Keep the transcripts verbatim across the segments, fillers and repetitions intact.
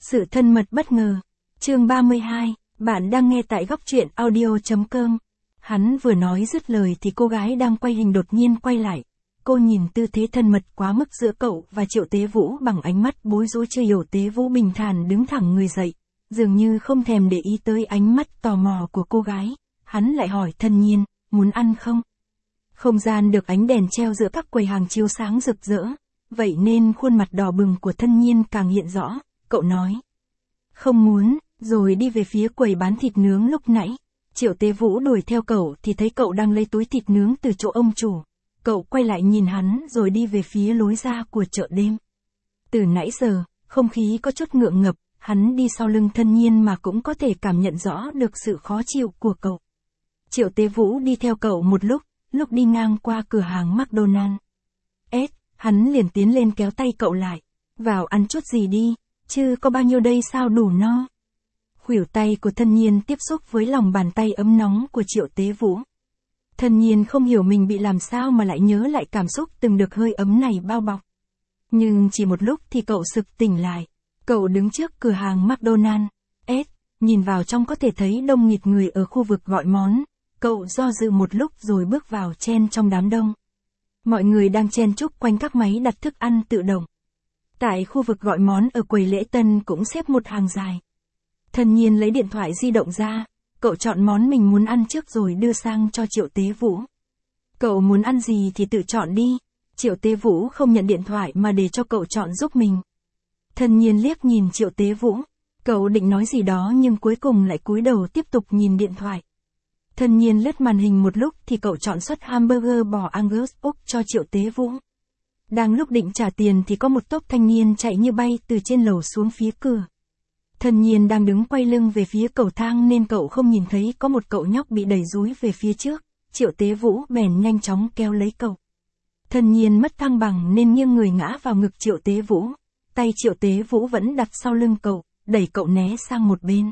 Sự thân mật bất ngờ. Chương ba mươi hai, bạn đang nghe tại góc truyện audio chấm com. Hắn vừa nói dứt lời thì cô gái đang quay hình đột nhiên quay lại. Cô nhìn tư thế thân mật quá mức giữa cậu và Triệu Tế Vũ bằng ánh mắt bối rối. Chưa hiểu Tế Vũ bình thản đứng thẳng người dậy, dường như không thèm để ý tới ánh mắt tò mò của cô gái. Hắn lại hỏi Thân Nhiên, muốn ăn không? Không gian được ánh đèn treo giữa các quầy hàng chiếu sáng rực rỡ, vậy nên khuôn mặt đỏ bừng của Thân Nhiên càng hiện rõ. Cậu nói, không muốn, rồi đi về phía quầy bán thịt nướng lúc nãy. Triệu Tế Vũ đuổi theo cậu thì thấy cậu đang lấy túi thịt nướng từ chỗ ông chủ. Cậu quay lại nhìn hắn rồi đi về phía lối ra của chợ đêm. Từ nãy giờ, không khí có chút ngượng ngập, hắn đi sau lưng Thân Nhiên mà cũng có thể cảm nhận rõ được sự khó chịu của cậu. Triệu Tế Vũ đi theo cậu một lúc, lúc đi ngang qua cửa hàng McDonald's. Ed, hắn liền tiến lên kéo tay cậu lại. Vào ăn chút gì đi, chứ có bao nhiêu đây sao đủ no. Khuỷu tay của Thân Nhiên tiếp xúc với lòng bàn tay ấm nóng của Triệu Tế Vũ. Thân Nhiên không hiểu mình bị làm sao mà lại nhớ lại cảm xúc từng được hơi ấm này bao bọc. Nhưng chỉ một lúc thì cậu sực tỉnh lại. Cậu đứng trước cửa hàng McDonald's. Ed, nhìn vào trong có thể thấy đông nghịt người ở khu vực gọi món. Cậu do dự một lúc rồi bước vào chen trong đám đông. Mọi người đang chen chúc quanh các máy đặt thức ăn tự động. Tại khu vực gọi món ở quầy lễ tân cũng xếp một hàng dài. Thân Nhiên lấy điện thoại di động ra, cậu chọn món mình muốn ăn trước rồi đưa sang cho Triệu Tế Vũ. Cậu muốn ăn gì thì tự chọn đi. Triệu Tế Vũ không nhận điện thoại mà để cho cậu chọn giúp mình. Thân Nhiên liếc nhìn Triệu Tế Vũ. Cậu định nói gì đó nhưng cuối cùng lại cúi đầu tiếp tục nhìn điện thoại. Thân Nhiên lướt màn hình một lúc thì cậu chọn suất hamburger bò Angus Úc cho Triệu Tế Vũ. Đang lúc định trả tiền thì có một tốp thanh niên chạy như bay từ trên lầu xuống phía cửa. Thân Nhiên đang đứng quay lưng về phía cầu thang nên cậu không nhìn thấy có một cậu nhóc bị đẩy dúi về phía trước. Triệu Tế Vũ bèn nhanh chóng kéo lấy cậu. Thân Nhiên mất thăng bằng nên nghiêng người ngã vào ngực Triệu Tế Vũ. Tay Triệu Tế Vũ vẫn đặt sau lưng cậu, đẩy cậu né sang một bên.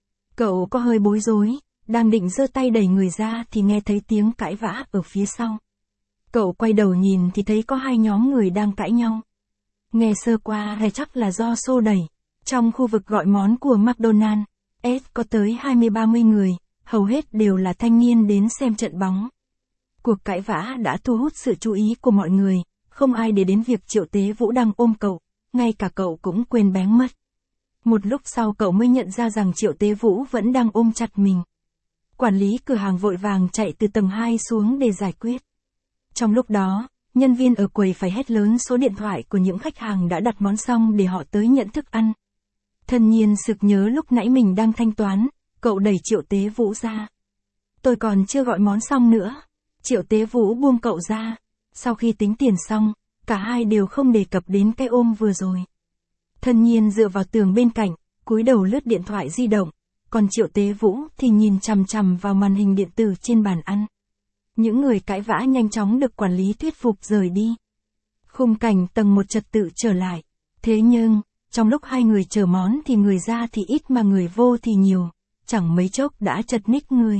Cậu có hơi bối rối, đang định giơ tay đẩy người ra thì nghe thấy tiếng cãi vã ở phía sau. Cậu quay đầu nhìn thì thấy có hai nhóm người đang cãi nhau. Nghe sơ qua hay chắc là do xô đẩy. Trong khu vực gọi món của McDonald's, Ed có tới hai mươi ba mươi người, hầu hết đều là thanh niên đến xem trận bóng. Cuộc cãi vã đã thu hút sự chú ý của mọi người, không ai để đến việc Triệu Tế Vũ đang ôm cậu, ngay cả cậu cũng quên bén mất. Một lúc sau cậu mới nhận ra rằng Triệu Tế Vũ vẫn đang ôm chặt mình. Quản lý cửa hàng vội vàng chạy từ tầng hai xuống để giải quyết. Trong lúc đó, nhân viên ở quầy phải hét lớn số điện thoại của những khách hàng đã đặt món xong để họ tới nhận thức ăn. Thân Nhiên sực nhớ lúc nãy mình đang thanh toán, cậu đẩy Triệu Tế Vũ ra. Tôi còn chưa gọi món xong nữa. Triệu Tế Vũ buông cậu ra. Sau khi tính tiền xong, cả hai đều không đề cập đến cái ôm vừa rồi. Thân Nhiên dựa vào tường bên cạnh, cúi đầu lướt điện thoại di động, còn Triệu Tế Vũ thì nhìn chằm chằm vào màn hình điện tử trên bàn ăn. Những người cãi vã nhanh chóng được quản lý thuyết phục rời đi. Khung cảnh tầng một trật tự trở lại. Thế nhưng, trong lúc hai người chờ món thì người ra thì ít mà người vô thì nhiều. Chẳng mấy chốc đã chật ních người.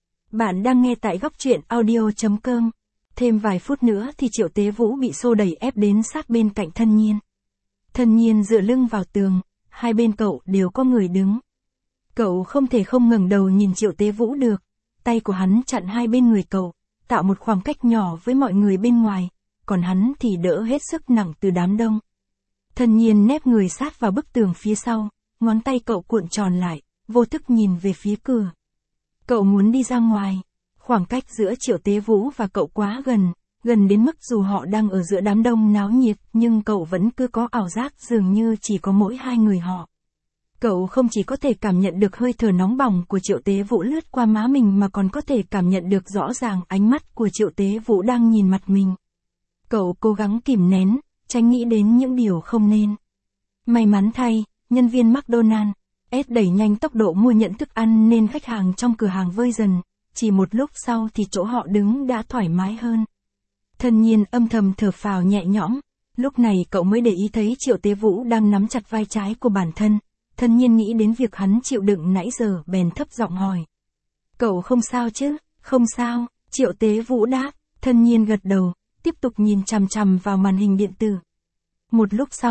Bạn đang nghe tại góc truyện audio chấm com. Thêm vài phút nữa thì Triệu Tế Vũ bị xô đẩy ép đến sát bên cạnh Thân Nhiên. Thân Nhiên dựa lưng vào tường, hai bên cậu đều có người đứng. Cậu không thể không ngẩng đầu nhìn Triệu Tế Vũ được. Tay của hắn chặn hai bên người cậu, tạo một khoảng cách nhỏ với mọi người bên ngoài, còn hắn thì đỡ hết sức nặng từ đám đông. Thân Nhiên nép người sát vào bức tường phía sau, ngón tay cậu cuộn tròn lại, vô thức nhìn về phía cửa. Cậu muốn đi ra ngoài. Khoảng cách giữa Triệu Tế Vũ và cậu quá gần, gần đến mức dù họ đang ở giữa đám đông náo nhiệt nhưng cậu vẫn cứ có ảo giác dường như chỉ có mỗi hai người họ. Cậu không chỉ có thể cảm nhận được hơi thở nóng bỏng của Triệu Tế Vũ lướt qua má mình mà còn có thể cảm nhận được rõ ràng ánh mắt của Triệu Tế Vũ đang nhìn mặt mình. Cậu cố gắng kìm nén, tránh nghĩ đến những điều không nên. May mắn thay, nhân viên McDonald's, Ed đẩy nhanh tốc độ mua nhận thức ăn nên khách hàng trong cửa hàng vơi dần, chỉ một lúc sau thì chỗ họ đứng đã thoải mái hơn. Thân Nhiên âm thầm thở phào nhẹ nhõm, lúc này cậu mới để ý thấy Triệu Tế Vũ đang nắm chặt vai trái của bản thân. Thân Nhiên nghĩ đến việc hắn chịu đựng nãy giờ bèn thấp giọng hỏi. Cậu không sao chứ? Không sao, Triệu Tế Vũ đáp. Thân Nhiên gật đầu, tiếp tục nhìn chằm chằm vào màn hình điện tử. Một lúc sau,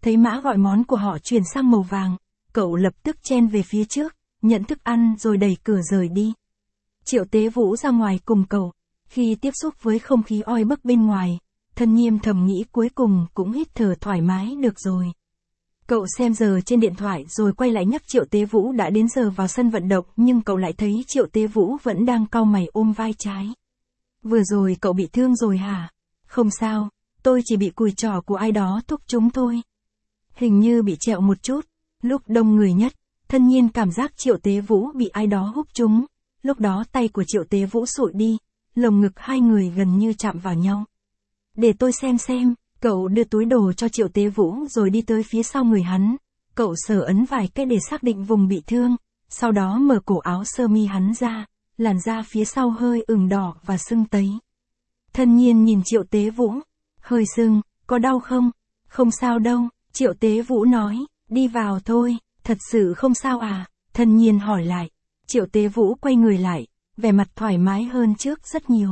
thấy mã gọi món của họ chuyển sang màu vàng, cậu lập tức chen về phía trước, nhận thức ăn rồi đẩy cửa rời đi. Triệu Tế Vũ ra ngoài cùng cậu, khi tiếp xúc với không khí oi bức bên ngoài, Thân Nhiêm thầm nghĩ cuối cùng cũng hít thở thoải mái được rồi. Cậu xem giờ trên điện thoại rồi quay lại nhắc Triệu Tế Vũ đã đến giờ vào sân vận động, nhưng cậu lại thấy Triệu Tế Vũ vẫn đang cau mày ôm vai trái. Vừa rồi cậu bị thương rồi hả? Không sao, tôi chỉ bị cùi trỏ của ai đó thúc chúng thôi. Hình như bị trẹo một chút. Lúc đông người nhất, Thân Nhiên cảm giác Triệu Tế Vũ bị ai đó húc trúng. Lúc đó tay của Triệu Tế Vũ sụi đi, lồng ngực hai người gần như chạm vào nhau. Để tôi xem xem, cậu đưa túi đồ cho Triệu Tế Vũ rồi đi tới phía sau người hắn. Cậu sờ ấn vài cái để xác định vùng bị thương, sau đó mở cổ áo sơ mi hắn ra, làn da phía sau hơi ửng đỏ và sưng tấy. Thân Nhiên nhìn Triệu Tế Vũ, hơi sưng, có đau không? Không sao đâu, Triệu Tế Vũ nói, đi vào thôi, thật sự không sao à? Thân Nhiên hỏi lại. Triệu Tế Vũ quay người lại, vẻ mặt thoải mái hơn trước rất nhiều.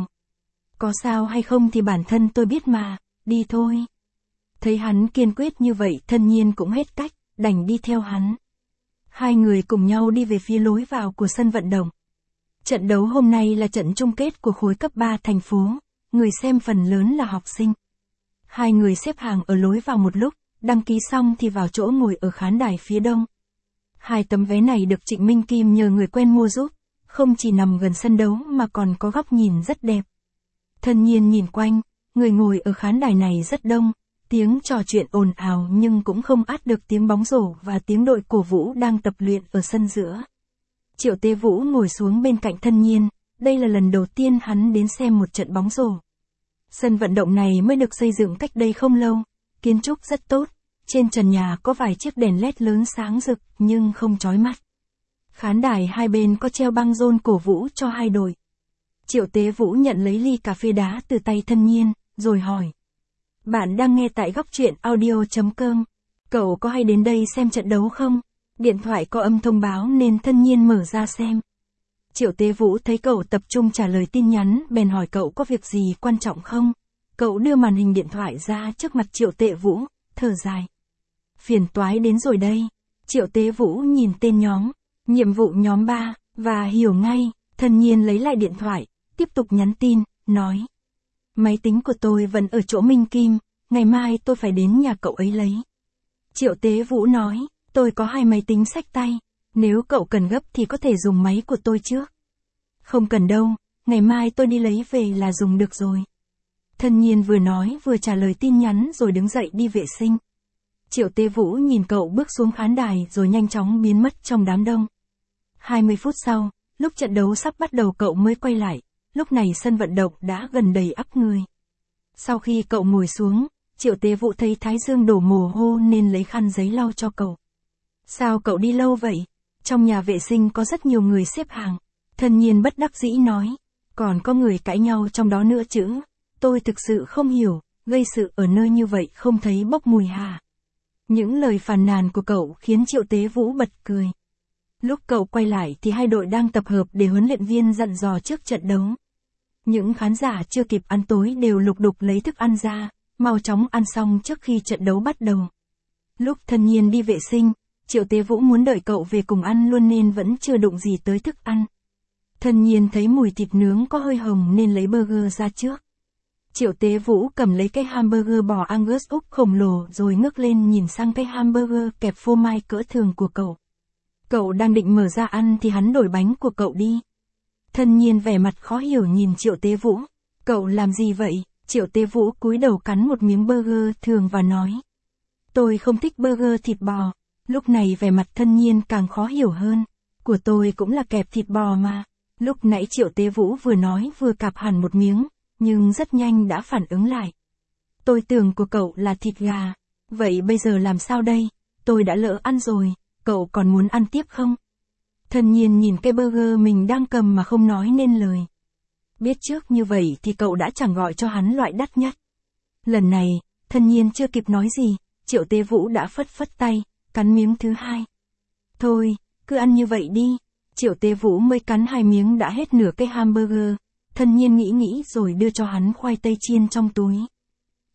Có sao hay không thì bản thân tôi biết mà, đi thôi. Thấy hắn kiên quyết như vậy, Thân Nhiên cũng hết cách, đành đi theo hắn. Hai người cùng nhau đi về phía lối vào của sân vận động. Trận đấu hôm nay là trận chung kết của khối cấp ba thành phố, người xem phần lớn là học sinh. Hai người xếp hàng ở lối vào một lúc, đăng ký xong thì vào chỗ ngồi ở khán đài phía đông. Hai tấm vé này được Trịnh Minh Kim nhờ người quen mua giúp, không chỉ nằm gần sân đấu mà còn có góc nhìn rất đẹp. Thân Nhiên nhìn quanh, người ngồi ở khán đài này rất đông, tiếng trò chuyện ồn ào nhưng cũng không át được tiếng bóng rổ và tiếng đội cổ vũ đang tập luyện ở sân giữa. Triệu Tế Vũ ngồi xuống bên cạnh Thân Nhiên, đây là lần đầu tiên hắn đến xem một trận bóng rổ. Sân vận động này mới được xây dựng cách đây không lâu, kiến trúc rất tốt, trên trần nhà có vài chiếc đèn led lớn sáng rực nhưng không chói mắt. Khán đài hai bên có treo băng rôn cổ vũ cho hai đội. Triệu Tế Vũ nhận lấy ly cà phê đá từ tay Thân Nhiên, rồi hỏi. Bạn đang nghe tại góc truyện audio chấm com. Cậu có hay đến đây xem trận đấu không? Điện thoại có âm thông báo nên Thân Nhiên mở ra xem. Triệu Tế Vũ thấy cậu tập trung trả lời tin nhắn, bèn hỏi cậu có việc gì quan trọng không? Cậu đưa màn hình điện thoại ra trước mặt Triệu Tế Vũ, thở dài. Phiền toái đến rồi đây. Triệu Tế Vũ nhìn tên nhóm, nhiệm vụ nhóm ba, và hiểu ngay. Thân Nhiên lấy lại điện thoại, tiếp tục nhắn tin, nói. Máy tính của tôi vẫn ở chỗ Minh Kim, ngày mai tôi phải đến nhà cậu ấy lấy. Triệu Tế Vũ nói, tôi có hai máy tính xách tay, nếu cậu cần gấp thì có thể dùng máy của tôi trước. Không cần đâu, ngày mai tôi đi lấy về là dùng được rồi. Thân Nhiên vừa nói vừa trả lời tin nhắn rồi đứng dậy đi vệ sinh. Triệu Tế Vũ nhìn cậu bước xuống khán đài rồi nhanh chóng biến mất trong đám đông. hai mươi phút sau, lúc trận đấu sắp bắt đầu cậu mới quay lại, lúc này sân vận động đã gần đầy ắp người. Sau khi cậu ngồi xuống, Triệu Tế Vũ thấy thái dương đổ mồ hôi nên lấy khăn giấy lau cho cậu. Sao cậu đi lâu vậy? Trong nhà vệ sinh có rất nhiều người xếp hàng. Thân Nhiên bất đắc dĩ nói, còn có người cãi nhau trong đó nữa chứ. Tôi thực sự không hiểu, gây sự ở nơi như vậy không thấy bốc mùi hả? Những lời phàn nàn của cậu khiến Triệu Tế Vũ bật cười. Lúc cậu quay lại thì hai đội đang tập hợp để huấn luyện viên dặn dò trước trận đấu. Những khán giả chưa kịp ăn tối đều lục đục lấy thức ăn ra, mau chóng ăn xong trước khi trận đấu bắt đầu. Lúc Thân Nhiên đi vệ sinh, Triệu Tế Vũ muốn đợi cậu về cùng ăn luôn nên vẫn chưa đụng gì tới thức ăn. Thân Nhiên thấy mùi thịt nướng có hơi hồng nên lấy burger ra trước. Triệu Tế Vũ cầm lấy cái hamburger bò Angus Úc khổng lồ rồi ngước lên nhìn sang cái hamburger kẹp phô mai cỡ thường của cậu. Cậu đang định mở ra ăn thì hắn đổi bánh của cậu đi. Thân Nhiên vẻ mặt khó hiểu nhìn Triệu Tế Vũ. Cậu làm gì vậy? Triệu Tế Vũ cúi đầu cắn một miếng burger thường và nói. Tôi không thích burger thịt bò. Lúc này vẻ mặt Thân Nhiên càng khó hiểu hơn. Của tôi cũng là kẹp thịt bò mà. Lúc nãy Triệu Tế Vũ vừa nói vừa cạp hẳn một miếng, nhưng rất nhanh đã phản ứng lại. Tôi tưởng của cậu là thịt gà. Vậy bây giờ làm sao đây? Tôi đã lỡ ăn rồi, cậu còn muốn ăn tiếp không? Thân Nhiên nhìn cái burger mình đang cầm mà không nói nên lời. Biết trước như vậy thì cậu đã chẳng gọi cho hắn loại đắt nhất. Lần này, Thân Nhiên chưa kịp nói gì, Triệu Tế Vũ đã phất phất tay, cắn miếng thứ hai. Thôi, cứ ăn như vậy đi. Triệu Tế Vũ mới cắn hai miếng đã hết nửa cái hamburger. Thân Nhiên nghĩ nghĩ rồi đưa cho hắn khoai tây chiên trong túi.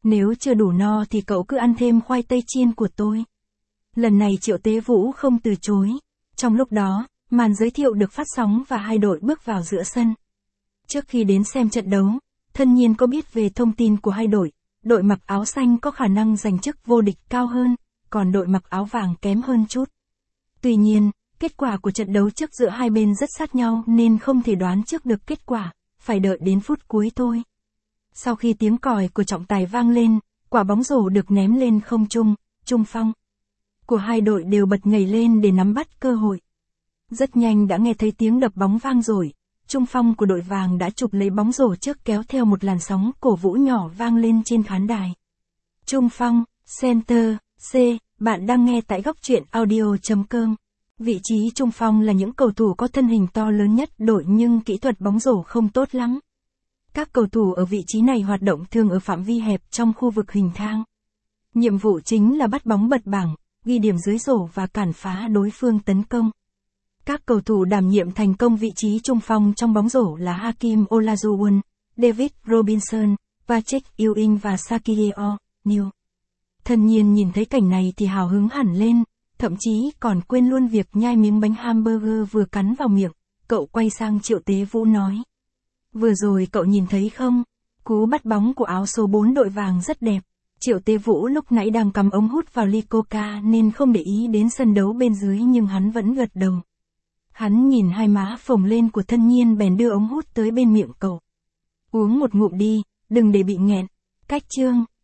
Nếu chưa đủ no thì cậu cứ ăn thêm khoai tây chiên của tôi. Lần này Triệu Tế Vũ không từ chối. Trong lúc đó, màn giới thiệu được phát sóng và hai đội bước vào giữa sân. Trước khi đến xem trận đấu, Thân Nhiên có biết về thông tin của hai đội. Đội mặc áo xanh có khả năng giành chức vô địch cao hơn, còn đội mặc áo vàng kém hơn chút. Tuy nhiên, kết quả của trận đấu trước giữa hai bên rất sát nhau nên không thể đoán trước được kết quả, phải đợi đến phút cuối thôi. Sau khi tiếng còi của trọng tài vang lên, quả bóng rổ được ném lên không trung, trung phong của hai đội đều bật nhảy lên để nắm bắt cơ hội. Rất nhanh đã nghe thấy tiếng đập bóng vang dội, trung phong của đội vàng đã chụp lấy bóng rổ trước kéo theo một làn sóng cổ vũ nhỏ vang lên trên khán đài. Trung phong, center, C, bạn đang nghe tại góc truyện audio.com. Vị trí trung phong là những cầu thủ có thân hình to lớn nhất đội nhưng kỹ thuật bóng rổ không tốt lắm. Các cầu thủ ở vị trí này hoạt động thường ở phạm vi hẹp trong khu vực hình thang. Nhiệm vụ chính là bắt bóng bật bảng, ghi điểm dưới rổ và cản phá đối phương tấn công. Các cầu thủ đảm nhiệm thành công vị trí trung phong trong bóng rổ là Hakeem Olajuwon, David Robinson, Patrick Ewing và Shaquille O'Neal. Thân Nhiên nhìn thấy cảnh này thì hào hứng hẳn lên, thậm chí còn quên luôn việc nhai miếng bánh hamburger vừa cắn vào miệng. Cậu quay sang Triệu Tế Vũ nói: Vừa rồi cậu nhìn thấy không? Cú bắt bóng của áo số bốn đội vàng rất đẹp. Triệu Tế Vũ lúc nãy đang cắm ống hút vào ly coca nên không để ý đến sân đấu bên dưới nhưng hắn vẫn gật đầu. Hắn nhìn hai má phồng lên của Thân Nhiên bèn đưa ống hút tới bên miệng cậu. Uống một ngụm đi, đừng để bị nghẹn. Cách chương.